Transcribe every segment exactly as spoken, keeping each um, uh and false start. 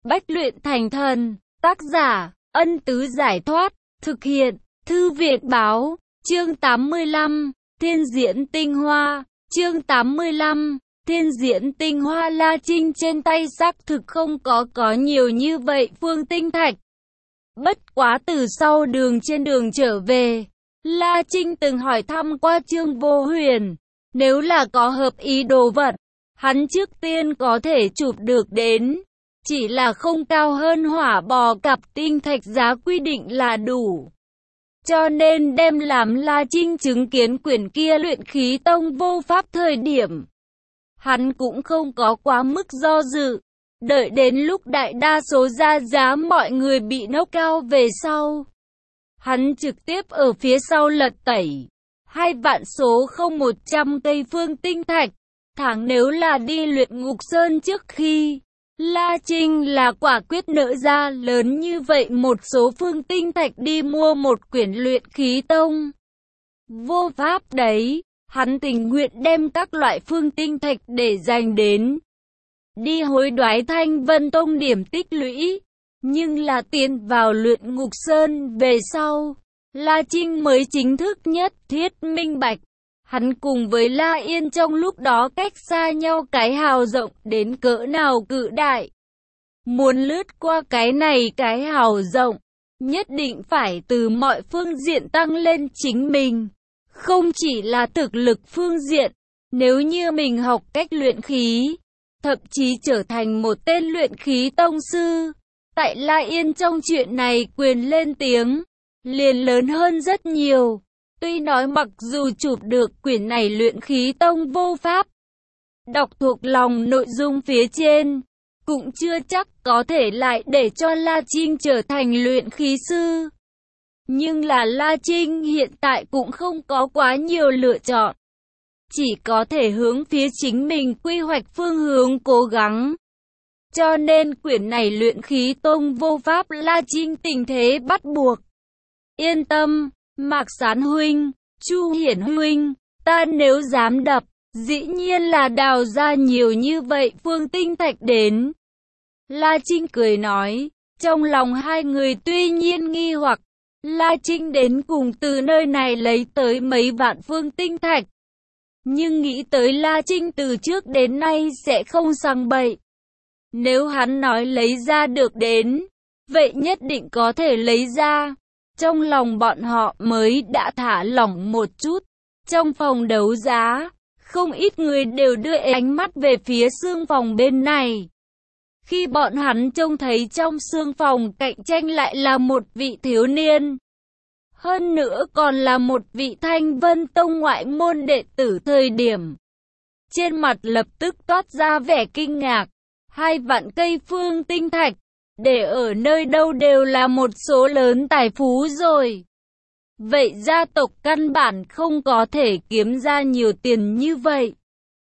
Bách luyện thành thần. Tác giả, Ân Tứ Giải Thoát. Thực hiện, Thư viện Báo. Chương tám mươi lăm, Thiên Diễn Tinh Hoa. Chương tám mươi lăm, Thiên Diễn Tinh Hoa. La Trinh trên tay xác thực không có có nhiều như vậy phương tinh thạch. Bất quá từ sau đường trên đường trở về, La Trinh từng hỏi thăm qua Trương Vô Huyền. Nếu là có hợp ý đồ vật, hắn trước tiên có thể chụp được đến. Chỉ là không cao hơn hỏa bò cặp tinh thạch giá quy định là đủ. Cho nên đem làm La Trinh chứng kiến quyển kia luyện khí tông vô pháp thời điểm, hắn cũng không có quá mức do dự. Đợi đến lúc đại đa số ra giá mọi người bị nốc cao về sau, hắn trực tiếp ở phía sau lật tẩy hai vạn số không một trăm cây phương tinh thạch. Tháng nếu là đi luyện ngục sơn trước khi, La Trinh là quả quyết nợ ra lớn như vậy một số phương tinh thạch đi mua một quyển luyện khí tông vô pháp đấy. Hắn tình nguyện đem các loại phương tinh thạch để dành đến đi hối đoái Thanh Vân Tông điểm tích lũy. Nhưng là tiến vào luyện ngục sơn về sau, La Trinh mới chính thức nhất thiết minh bạch. Hắn cùng với La Yên trong lúc đó cách xa nhau cái hào rộng đến cỡ nào cự đại. Muốn lướt qua cái này cái hào rộng, nhất định phải từ mọi phương diện tăng lên chính mình. Không chỉ là thực lực phương diện, nếu như mình học cách luyện khí, thậm chí trở thành một tên luyện khí tông sư, tại La Yên trong chuyện này quyền lên tiếng liền lớn hơn rất nhiều. Tuy nói mặc dù chụp được quyển này luyện khí tông vô pháp, đọc thuộc lòng nội dung phía trên, cũng chưa chắc có thể lại để cho La Trinh trở thành luyện khí sư. Nhưng là La Trinh hiện tại cũng không có quá nhiều lựa chọn, chỉ có thể hướng phía chính mình quy hoạch phương hướng cố gắng. Cho nên quyển này luyện khí tông vô pháp La Trinh tình thế bắt buộc. Yên tâm, Mạc Sán huynh, Chu Hiển huynh, ta nếu dám đập, dĩ nhiên là đào ra nhiều như vậy phương tinh thạch đến. La Trinh cười nói, trong lòng hai người tuy nhiên nghi hoặc, La Trinh đến cùng từ nơi này lấy tới mấy vạn phương tinh thạch. Nhưng nghĩ tới La Trinh từ trước đến nay sẽ không sang bậy. Nếu hắn nói lấy ra được đến, vậy nhất định có thể lấy ra. Trong lòng bọn họ mới đã thả lỏng một chút. Trong phòng đấu giá, không ít người đều đưa ánh mắt về phía xương phòng bên này. Khi bọn hắn trông thấy trong xương phòng cạnh tranh lại là một vị thiếu niên, hơn nữa còn là một vị Thanh Vân Tông ngoại môn đệ tử thời điểm, trên mặt lập tức toát ra vẻ kinh ngạc. Hai vạn cây phương tinh thạch, để ở nơi đâu đều là một số lớn tài phú rồi. Vậy gia tộc căn bản không có thể kiếm ra nhiều tiền như vậy.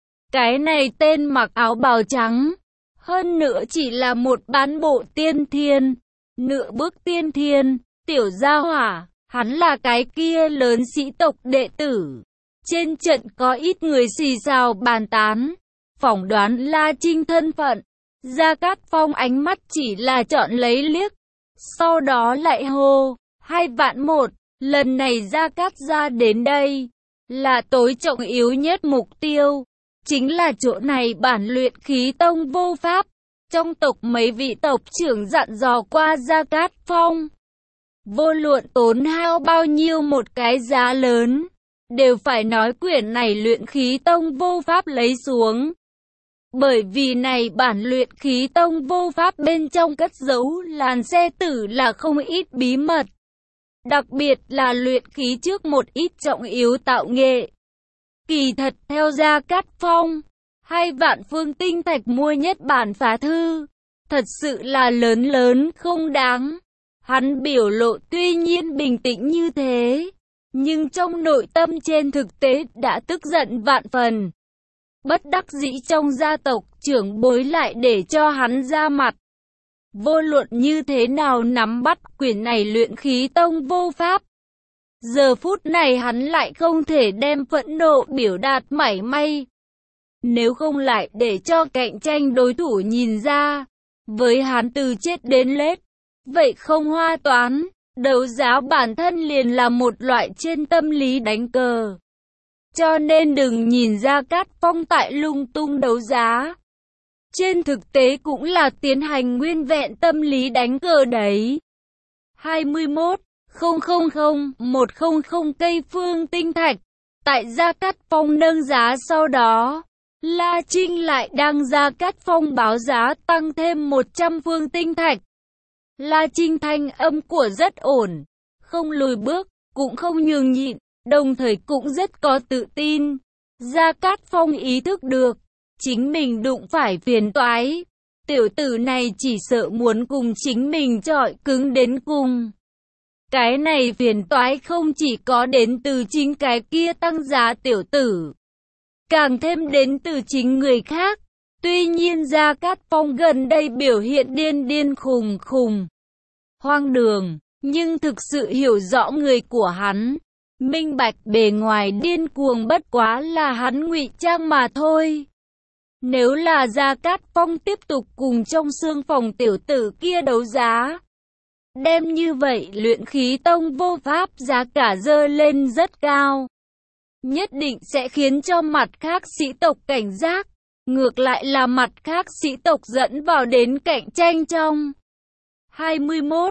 Cái này tên mặc áo bào trắng, hơn nữa chỉ là một bán bộ tiên thiên, nửa bước tiên thiên, tiểu gia hỏa, hắn là cái kia lớn sĩ tộc đệ tử. Trên trận có ít người xì xào bàn tán, phỏng đoán La Trinh thân phận. Gia Cát Phong ánh mắt chỉ là chọn lấy liếc, sau đó lại hô, hai vạn một, lần này Gia Cát gia đến đây, là tối trọng yếu nhất mục tiêu, chính là chỗ này bản luyện khí tông vô pháp. Trong tộc mấy vị tộc trưởng dặn dò qua Gia Cát Phong, vô luận tốn hao bao nhiêu một cái giá lớn, đều phải nói quyển này luyện khí tông vô pháp lấy xuống. Bởi vì này bản luyện khí tông vô pháp bên trong cất giấu làn xe tử là không ít bí mật. Đặc biệt là luyện khí trước một ít trọng yếu tạo nghệ. Kỳ thật theo Gia Cát Phong, hai vạn phương tinh thạch mua nhất bản phá thư, thật sự là lớn lớn không đáng. Hắn biểu lộ tuy nhiên bình tĩnh như thế, nhưng trong nội tâm trên thực tế đã tức giận vạn phần. Bất đắc dĩ trong gia tộc trưởng bối lại để cho hắn ra mặt. Vô luận như thế nào nắm bắt quyển này luyện khí tông vô pháp. Giờ phút này hắn lại không thể đem phẫn nộ biểu đạt mảy may. Nếu không lại để cho cạnh tranh đối thủ nhìn ra, với hắn từ chết đến lết. Vậy không hoa toán, đấu giá bản thân liền là một loại trên tâm lý đánh cờ. Cho nên đừng nhìn Gia Cát Phong tại lung tung đấu giá. Trên thực tế cũng là tiến hành nguyên vẹn tâm lý đánh cờ đấy. hai mươi mốt nghìn một trăm cây phương tinh thạch. Tại Gia Cát Phong nâng giá sau đó, La Trinh lại đăng Gia Cát Phong báo giá tăng thêm một trăm phương tinh thạch. La Trinh thanh âm của rất ổn, không lùi bước, cũng không nhường nhịn, đồng thời cũng rất có tự tin. Gia Cát Phong ý thức được, chính mình đụng phải phiền toái. Tiểu tử này chỉ sợ muốn cùng chính mình chọi cứng đến cùng. Cái này phiền toái không chỉ có đến từ chính cái kia tăng giá tiểu tử, càng thêm đến từ chính người khác. Tuy nhiên Gia Cát Phong gần đây biểu hiện điên điên khùng khùng, hoang đường, nhưng thực sự hiểu rõ người của hắn, minh bạch bề ngoài điên cuồng bất quá là hắn ngụy trang mà thôi. Nếu là Gia Cát Phong tiếp tục cùng trong xương phòng tiểu tử kia đấu giá, đem như vậy luyện khí tông vô pháp giá cả dơ lên rất cao, nhất định sẽ khiến cho mặt khác sĩ tộc cảnh giác, ngược lại là mặt khác sĩ tộc dẫn vào đến cạnh tranh trong. hai mươi mốt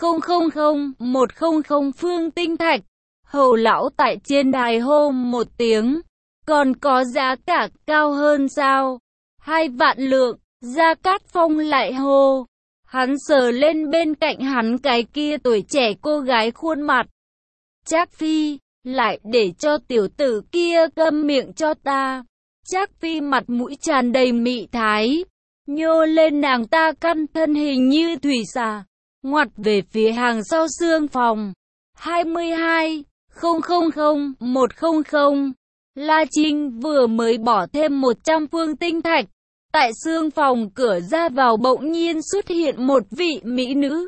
nghìn một trăm phương tinh thạch. Hầu lão tại trên đài hô một tiếng, còn có giá cả cao hơn sao? Hai vạn lượng. Gia Cát Phong lại hô. Hắn sờ lên bên cạnh hắn cái kia tuổi trẻ cô gái khuôn mặt. Trác Phi, lại để cho tiểu tử kia câm miệng cho ta. Trác Phi mặt mũi tràn đầy mị thái, nhô lên nàng ta căn thân hình như thủy xà, ngoặt về phía hàng sau xương phòng. hai mươi hai nghìn một trăm. La Trinh vừa mới bỏ thêm một trăm phương tinh thạch. Tại xương phòng cửa ra vào bỗng nhiên xuất hiện một vị mỹ nữ.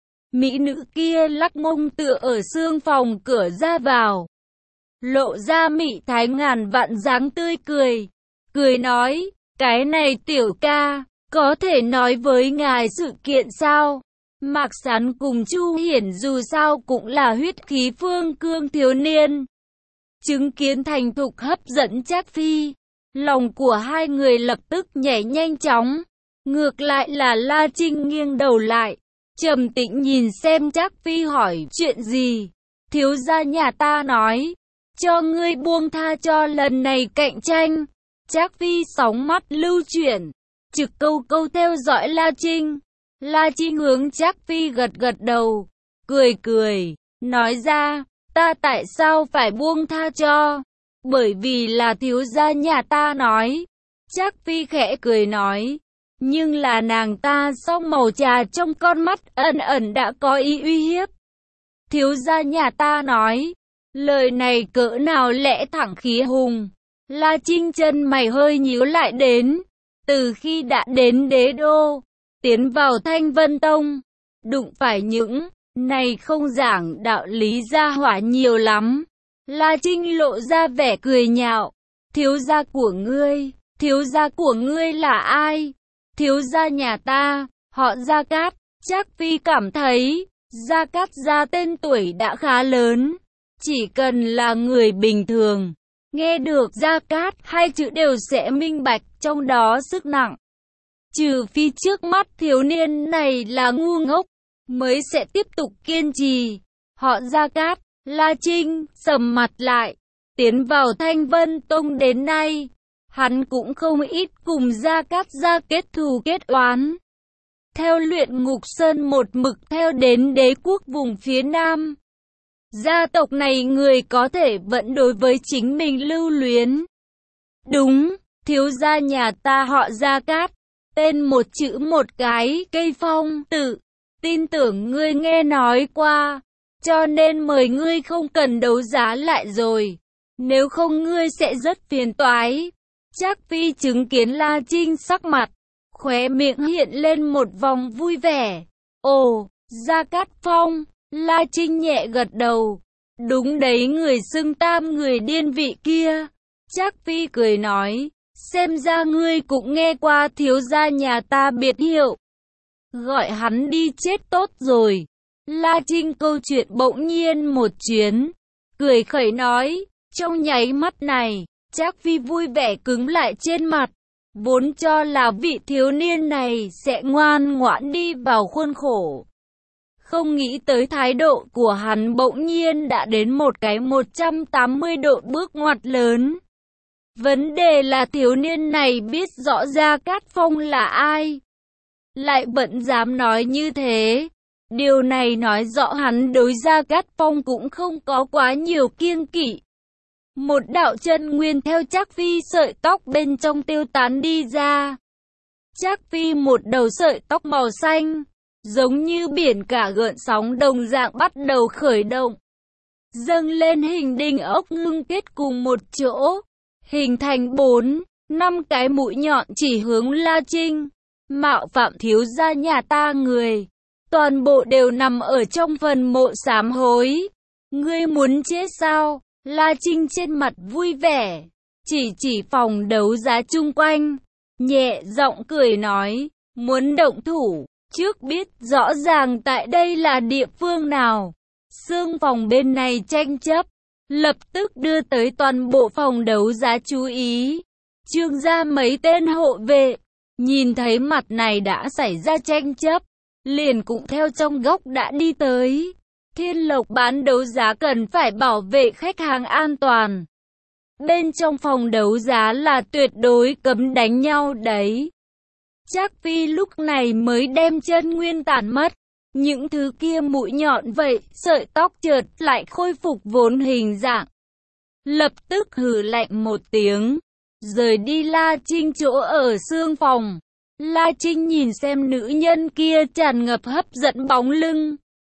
Mỹ nữ kia lắc mông tựa ở xương phòng cửa ra vào, lộ ra mị thái ngàn vạn dáng tươi cười. Cười nói, cái này tiểu ca, có thể nói với ngài sự kiện sao? Mạc Sán cùng Chu Hiển dù sao cũng là huyết khí phương cương thiếu niên. Chứng kiến thành thục hấp dẫn Trác Phi, lòng của hai người lập tức nhảy nhanh chóng. Ngược lại là La Trinh nghiêng đầu lại, trầm tĩnh nhìn xem Trác Phi hỏi chuyện gì. Thiếu gia nhà ta nói, cho ngươi buông tha cho lần này cạnh tranh. Trác Phi sóng mắt lưu chuyển, trực câu câu theo dõi La Trinh. La Trinh hướng Trác Phi gật gật đầu, cười cười, nói ra, ta tại sao phải buông tha cho? Bởi vì là thiếu gia nhà ta nói. Trác Phi khẽ cười nói, nhưng là nàng ta song màu trà trong con mắt ẩn ẩn đã có ý uy hiếp. Thiếu gia nhà ta nói, lời này cỡ nào lẽ thẳng khí hùng. La Trinh chân mày hơi nhíu lại đến, từ khi đã đến đế đô, tiến vào Thanh Vân Tông, đụng phải những này không giảng đạo lý gia hỏa nhiều lắm. La Trinh lộ ra vẻ cười nhạo, thiếu gia của ngươi, thiếu gia của ngươi là ai? Thiếu gia nhà ta, họ Gia Cát. Trác Phi cảm thấy, Gia Cát gia tên tuổi đã khá lớn, chỉ cần là người bình thường, nghe được Gia Cát hai chữ đều sẽ minh bạch trong đó sức nặng. Trừ phi trước mắt thiếu niên này là ngu ngốc, mới sẽ tiếp tục kiên trì. Họ Gia Cát. La Trinh sầm mặt lại, tiến vào Thanh Vân Tông đến nay, hắn cũng không ít cùng Gia Cát gia kết thù kết oán. Theo Luyện Ngục Sơn một mực theo đến đế quốc vùng phía Nam. Gia tộc này người có thể vẫn đối với chính mình lưu luyến. Đúng, thiếu gia nhà ta họ Gia Cát, tên một chữ một cái, cây phong tự, tin tưởng ngươi nghe nói qua. Cho nên mời ngươi không cần đấu giá lại rồi, nếu không ngươi sẽ rất phiền toái. Trác Phi chứng kiến La Trinh sắc mặt, khóe miệng hiện lên một vòng vui vẻ. Ồ, Gia Cát Phong. La Trinh nhẹ gật đầu. Đúng đấy, người xưng tam người điên vị kia. Trác Phi cười nói, xem ra ngươi cũng nghe qua thiếu gia nhà ta biệt hiệu. gọi hắn đi chết tốt rồi. La Trinh câu chuyện bỗng nhiên một chuyến, cười khẩy nói, trong nháy mắt này, Trác Phi vui vẻ cứng lại trên mặt, vốn cho là vị thiếu niên này sẽ ngoan ngoãn đi vào khuôn khổ. Không nghĩ tới thái độ của hắn bỗng nhiên đã đến một cái một trăm tám mươi độ bước ngoặt lớn. Vấn đề là thiếu niên này biết rõ Gia Cát Phong là ai, lại vẫn dám nói như thế. Điều này nói rõ hắn đối Gia Cát Phong cũng không có quá nhiều kiêng kỵ. Một đạo chân nguyên theo Trác Phi sợi tóc bên trong tiêu tán đi ra. Trác Phi một đầu sợi tóc màu xanh, giống như biển cả gợn sóng đồng dạng bắt đầu khởi động, dâng lên hình đinh ốc ngưng kết cùng một chỗ, hình thành bốn, năm cái mũi nhọn chỉ hướng La Trinh. Mạo phạm thiếu gia nhà ta người, toàn bộ đều nằm ở trong phần mộ sám hối. Ngươi muốn chết sao? La Trinh trên mặt vui vẻ, chỉ chỉ phòng đấu giá chung quanh, nhẹ giọng cười nói, muốn động thủ, trước biết rõ ràng tại đây là địa phương nào. Xương phòng bên này tranh chấp, lập tức đưa tới toàn bộ phòng đấu giá chú ý. Trương gia mấy tên hộ vệ, nhìn thấy mặt này đã xảy ra tranh chấp, liền cũng theo trong góc đã đi tới. Thiên Lộc bán đấu giá cần phải bảo vệ khách hàng an toàn. Bên trong phòng đấu giá là tuyệt đối cấm đánh nhau đấy. Trác Phi lúc này mới đem chân nguyên tản mất. Những thứ kia mũi nhọn vậy, sợi tóc chợt lại khôi phục vốn hình dạng. Lập tức hừ lạnh một tiếng, rời đi La Trinh chỗ ở xương phòng. La Trinh nhìn xem nữ nhân kia tràn ngập hấp dẫn bóng lưng.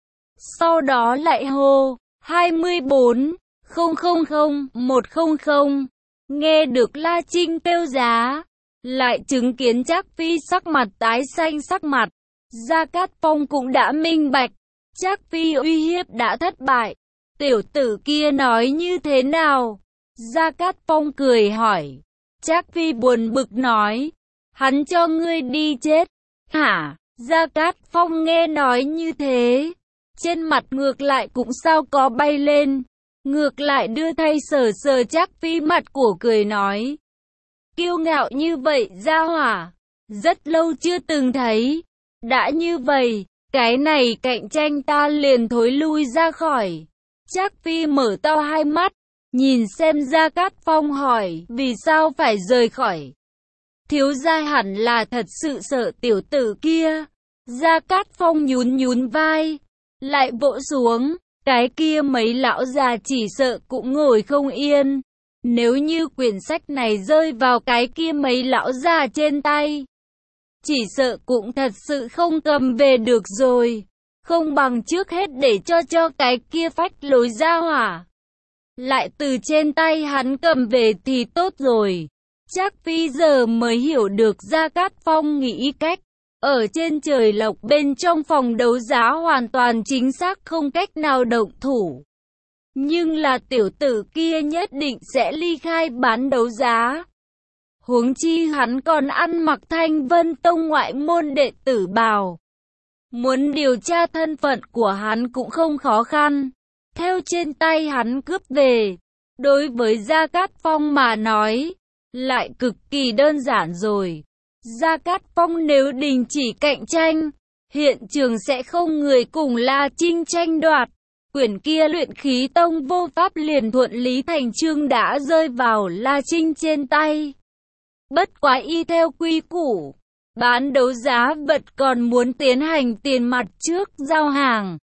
Sau đó lại hô, hai mươi bốn, không không không, một không không. Nghe được La Trinh kêu giá, lại chứng kiến Trác Phi sắc mặt tái xanh sắc mặt. Gia Cát Phong cũng đã minh bạch, Trác Phi uy hiếp đã thất bại. Tiểu tử kia nói như thế nào? Gia Cát Phong cười hỏi. Trác Phi buồn bực nói, hắn cho ngươi đi chết. Hả? Gia Cát Phong nghe nói như thế, trên mặt ngược lại cũng sao có bay lên, ngược lại đưa thay sờ sờ Trác Phi mặt của cười nói, kiêu ngạo như vậy gia hỏa, rất lâu chưa từng thấy. Đã như vậy, cái này cạnh tranh ta liền thối lui ra khỏi. Trác Phi mở to hai mắt, nhìn xem Gia Cát Phong hỏi, vì sao phải rời khỏi? Thiếu gia hẳn là thật sự sợ tiểu tử kia. Gia Cát Phong nhún nhún vai, lại vỗ xuống, cái kia mấy lão già chỉ sợ cũng ngồi không yên. Nếu như quyển sách này rơi vào cái kia mấy lão già trên tay, chỉ sợ cũng thật sự không cầm về được rồi. Không bằng trước hết để cho cho cái kia phách lối ra hỏa, lại từ trên tay hắn cầm về thì tốt rồi. Trác Phi giờ mới hiểu được Gia Cát Phong nghĩ cách. Ở trên trời lộc bên trong phòng đấu giá hoàn toàn chính xác không cách nào động thủ. Nhưng là tiểu tử kia nhất định sẽ ly khai bán đấu giá. Huống chi hắn còn ăn mặc Thanh Vân Tông ngoại môn đệ tử bào. Muốn điều tra thân phận của hắn cũng không khó khăn. Theo trên tay hắn cướp về, đối với Gia Cát Phong mà nói, lại cực kỳ đơn giản rồi. Gia Cát Phong nếu đình chỉ cạnh tranh, hiện trường sẽ không người cùng La Trinh tranh đoạt. Quyển kia luyện khí tông vô pháp liền thuận lý thành chương đã rơi vào La Trinh trên tay. Bất quá y theo quy củ, bán đấu giá vật còn muốn tiến hành tiền mặt trước giao hàng.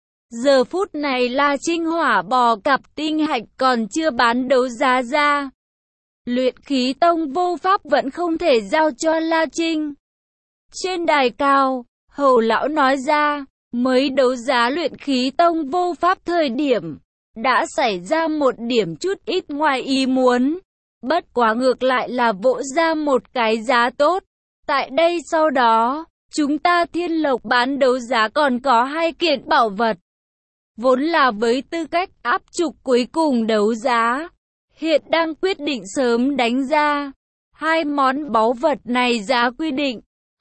Giờ phút này La Trinh hỏa bò cặp tinh hạch còn chưa bán đấu giá ra. Luyện khí tông vô pháp vẫn không thể giao cho La Trinh. Trên đài cao, Hầu lão nói ra, mới đấu giá luyện khí tông vô pháp thời điểm, đã xảy ra một điểm chút ít ngoài ý muốn. Bất quá ngược lại là vỗ ra một cái giá tốt. Tại đây sau đó, chúng ta Thiên Lộc bán đấu giá còn có hai kiện bảo vật. Vốn là với tư cách áp trục cuối cùng đấu giá, hiện đang quyết định sớm đánh ra. Hai món báu vật này giá quy định